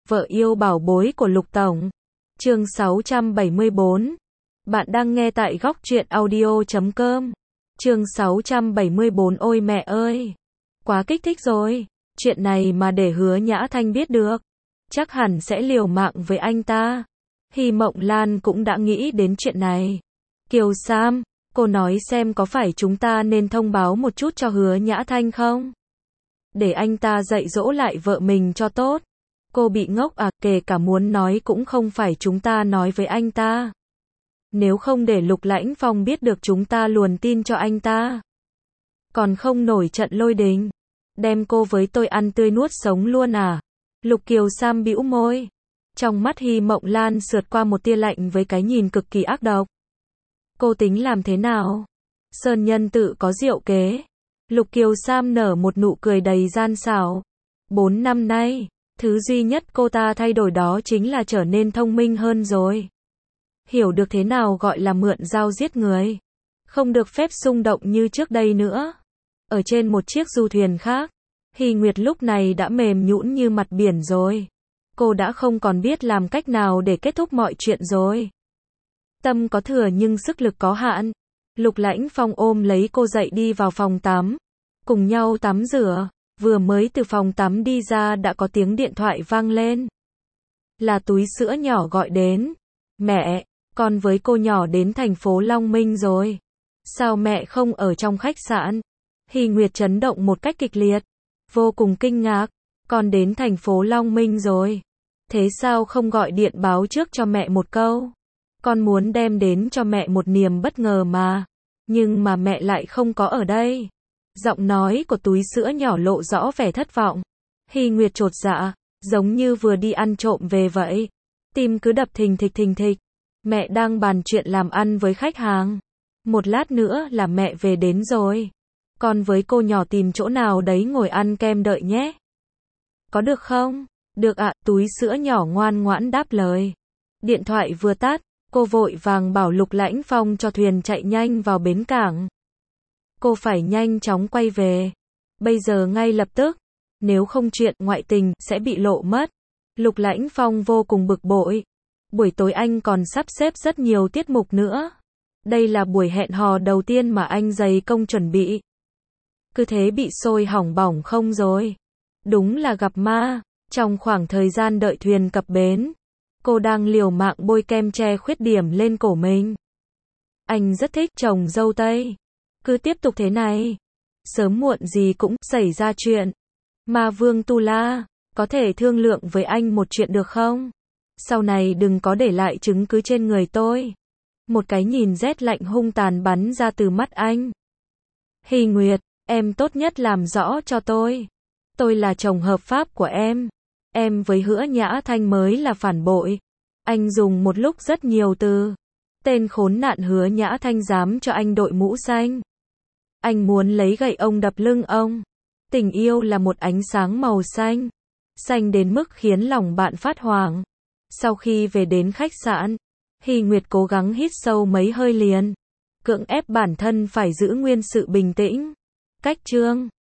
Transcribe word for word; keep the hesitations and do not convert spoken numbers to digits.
Vợ yêu bảo bối của Lục Tổng. Chương sáu trăm bảy mươi bốn. Bạn đang nghe tại góc truyện audio chấm com. Chương sáu trăm bảy mươi bốn. Ôi mẹ ơi, quá kích thích rồi. Chuyện này mà để Hứa Nhã Thanh biết được, chắc hẳn sẽ liều mạng với anh ta. Hy Mộng Lan cũng đã nghĩ đến chuyện này. Kiều Sam, cô nói xem có phải chúng ta nên thông báo một chút cho Hứa Nhã Thanh không? Để anh ta dạy dỗ lại vợ mình cho tốt. Cô bị ngốc à, kể cả muốn nói cũng không phải chúng ta nói với anh ta. Nếu không để Lục Lãnh Phong biết được chúng ta luồn tin cho anh ta, còn không nổi trận lôi đình, đem cô với tôi ăn tươi nuốt sống luôn à? Lục Kiều Sam bĩu môi. Trong mắt Hy Mộng Lan sượt qua một tia lạnh với cái nhìn cực kỳ ác độc. Cô tính làm thế nào? Sơn nhân tự có diệu kế. Lục Kiều Sam nở một nụ cười đầy gian xảo. Bốn năm nay, thứ duy nhất cô ta thay đổi đó chính là trở nên thông minh hơn rồi. Hiểu được thế nào gọi là mượn dao giết người. Không được phép xung động như trước đây nữa. Ở trên một chiếc du thuyền khác, Hy Nguyệt lúc này đã mềm nhũn như mặt biển rồi. Cô đã không còn biết làm cách nào để kết thúc mọi chuyện rồi. Tâm có thừa nhưng sức lực có hạn. Lục Lãnh Phong ôm lấy cô dậy đi vào phòng tắm. Cùng nhau tắm rửa. Vừa mới từ phòng tắm đi ra đã có tiếng điện thoại vang lên. Là túi sữa nhỏ gọi đến. Mẹ, con với cô nhỏ đến thành phố Long Minh rồi. Sao mẹ không ở trong khách sạn? Hy Nguyệt chấn động một cách kịch liệt. Vô cùng kinh ngạc. Con đến thành phố Long Minh rồi. Thế sao không gọi điện báo trước cho mẹ một câu? Con muốn đem đến cho mẹ một niềm bất ngờ mà. Nhưng mà mẹ lại không có ở đây. Giọng nói của túi sữa nhỏ lộ rõ vẻ thất vọng. Hy Nguyệt chột dạ, giống như vừa đi ăn trộm về vậy. Tim cứ đập thình thịch thình thịch. Mẹ đang bàn chuyện làm ăn với khách hàng. Một lát nữa là mẹ về đến rồi. Con với cô nhỏ tìm chỗ nào đấy ngồi ăn kem đợi nhé. Có được không? Được ạ, túi sữa nhỏ ngoan ngoãn đáp lời. Điện thoại vừa tắt, cô vội vàng bảo Lục Lãnh Phong cho thuyền chạy nhanh vào bến cảng. Cô phải nhanh chóng quay về. Bây giờ ngay lập tức. Nếu không chuyện ngoại tình sẽ bị lộ mất. Lục Lãnh Phong vô cùng bực bội. Buổi tối anh còn sắp xếp rất nhiều tiết mục nữa. Đây là buổi hẹn hò đầu tiên mà anh dày công chuẩn bị. Cứ thế bị sôi hỏng bỏng không rồi. Đúng là gặp ma. Trong khoảng thời gian đợi thuyền cập bến, cô đang liều mạng bôi kem che khuyết điểm lên cổ mình. Anh rất thích chồng dâu Tây. Cứ tiếp tục thế này, sớm muộn gì cũng xảy ra chuyện. Ma Vương Tu La, có thể thương lượng với anh một chuyện được không? Sau này đừng có để lại chứng cứ trên người tôi. Một cái nhìn rét lạnh hung tàn bắn ra từ mắt anh. Hy Nguyệt, em tốt nhất làm rõ cho tôi. Tôi là chồng hợp pháp của em. Em với Hứa Nhã Thanh mới là phản bội. Anh dùng một lúc rất nhiều từ. Tên khốn nạn Hứa Nhã Thanh dám cho anh đội mũ xanh. Anh muốn lấy gậy ông đập lưng ông. Tình yêu là một ánh sáng màu xanh. Xanh đến mức khiến lòng bạn phát hoảng. Sau khi về đến khách sạn, Hy Nguyệt cố gắng hít sâu mấy hơi liền. Cưỡng ép bản thân phải giữ nguyên sự bình tĩnh. Cách chương